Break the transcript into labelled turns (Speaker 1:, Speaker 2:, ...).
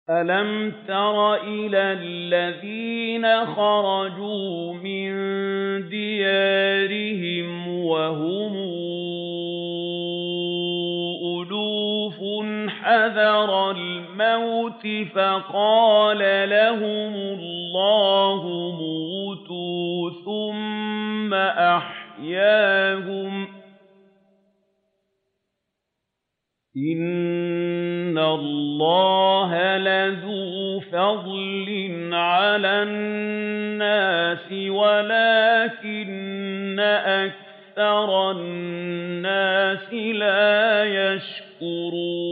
Speaker 1: أَلَمْ تَرَ إِلَى الَّذِينَ خَرَجُوا مِن دِيَارِهِمْ وَهُمْ أُلُوفٌ حَذَرَ الْمَوْتِ فَقَالَ لَهُمُ اللَّهُ مُوتُوا ثُمَّ أَحْيَاهُمْ ۚ إِنَّ اللَّهَ لَذُو فَضْلٍ عَلَى النَّاسِ وَلَٰكِنَّ أَكْثَرَ النَّاسِ لَا يَشْكُرُونَ